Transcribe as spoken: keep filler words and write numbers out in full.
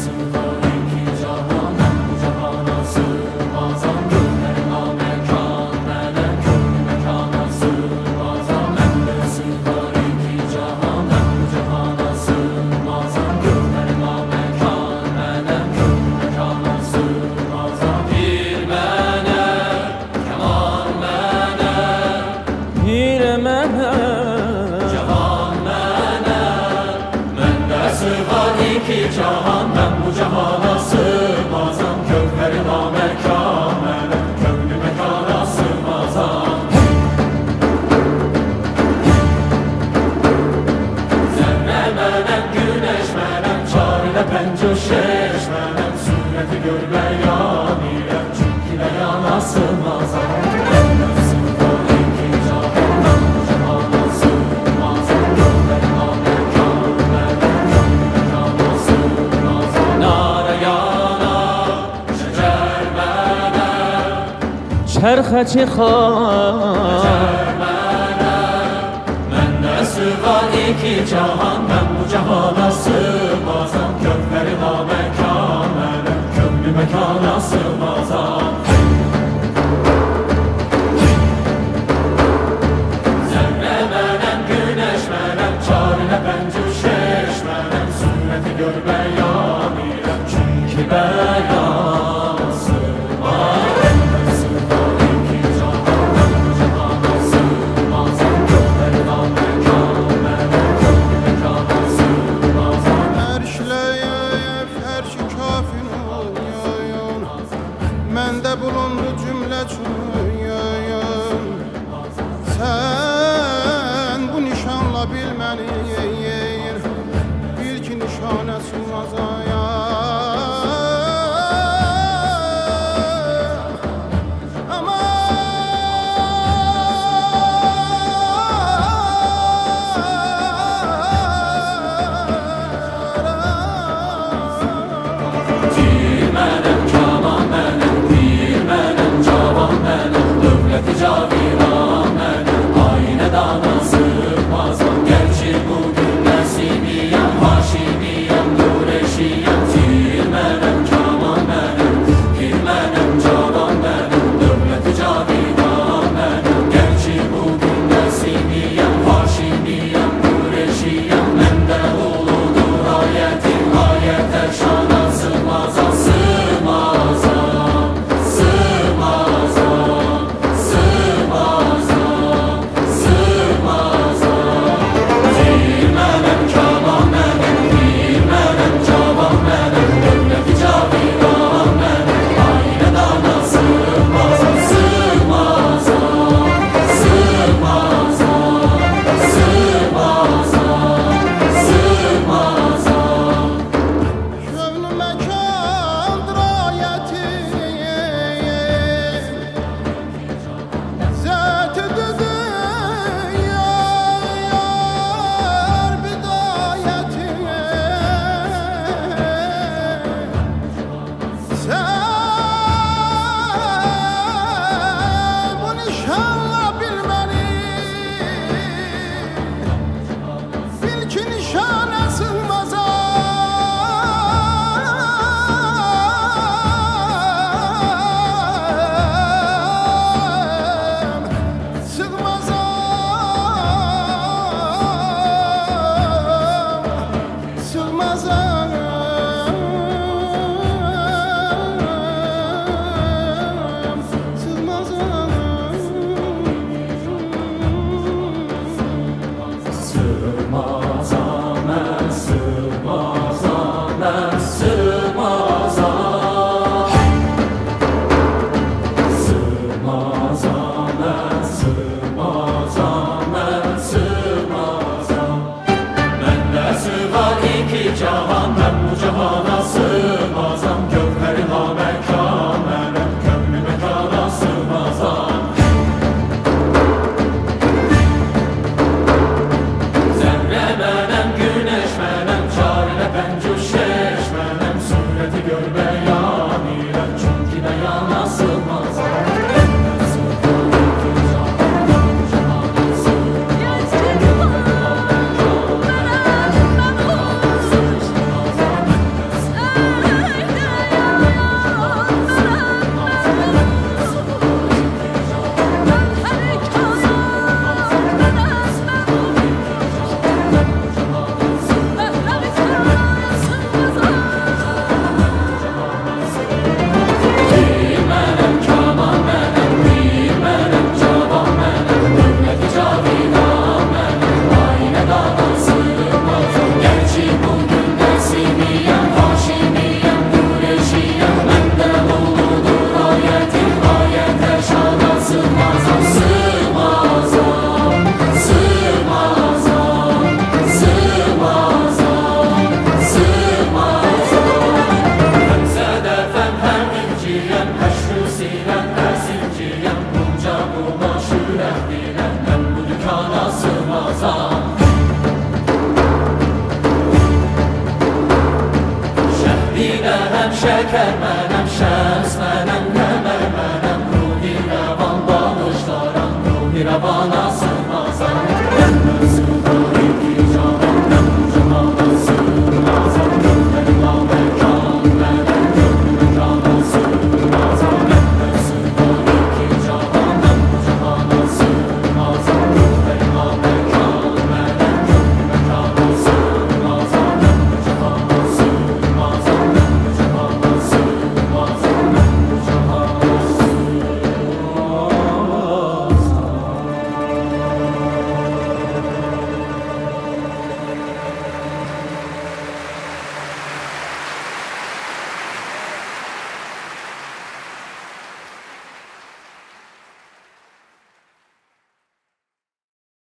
Cahan ben bu cahana sığmazam, kökleri namekâmene, köklü mekana sığmazam. Zerre menem, güneş menem, çarine penco şeş menem, sureti gör beyan ile, çünkü beyana sığmazam. چرخ چه خواه من de sığar iki cahan, ben bu cahana sığmazam, kökleri namekâmene, köklü mekana sığmazam. Zerre menem, güneş menem, çarine pencu şeş menem, sureti gör beyan ile, çünkü beyan sığmaz. Məndə bulundu cümlə çürüyün, sən bu nişanla bilməni, bil ki nişanə sığmazayam. Cahan ben bu cahana sığmazam, kökleri namekâmene, köklü mekana sığmazam. Zerre menem, güneş menem, çarine pencu şeş menem, sureti gör beyan ile, çünkü beyana sığmazam. mənəm, şəkər mənəm, şəms mənəm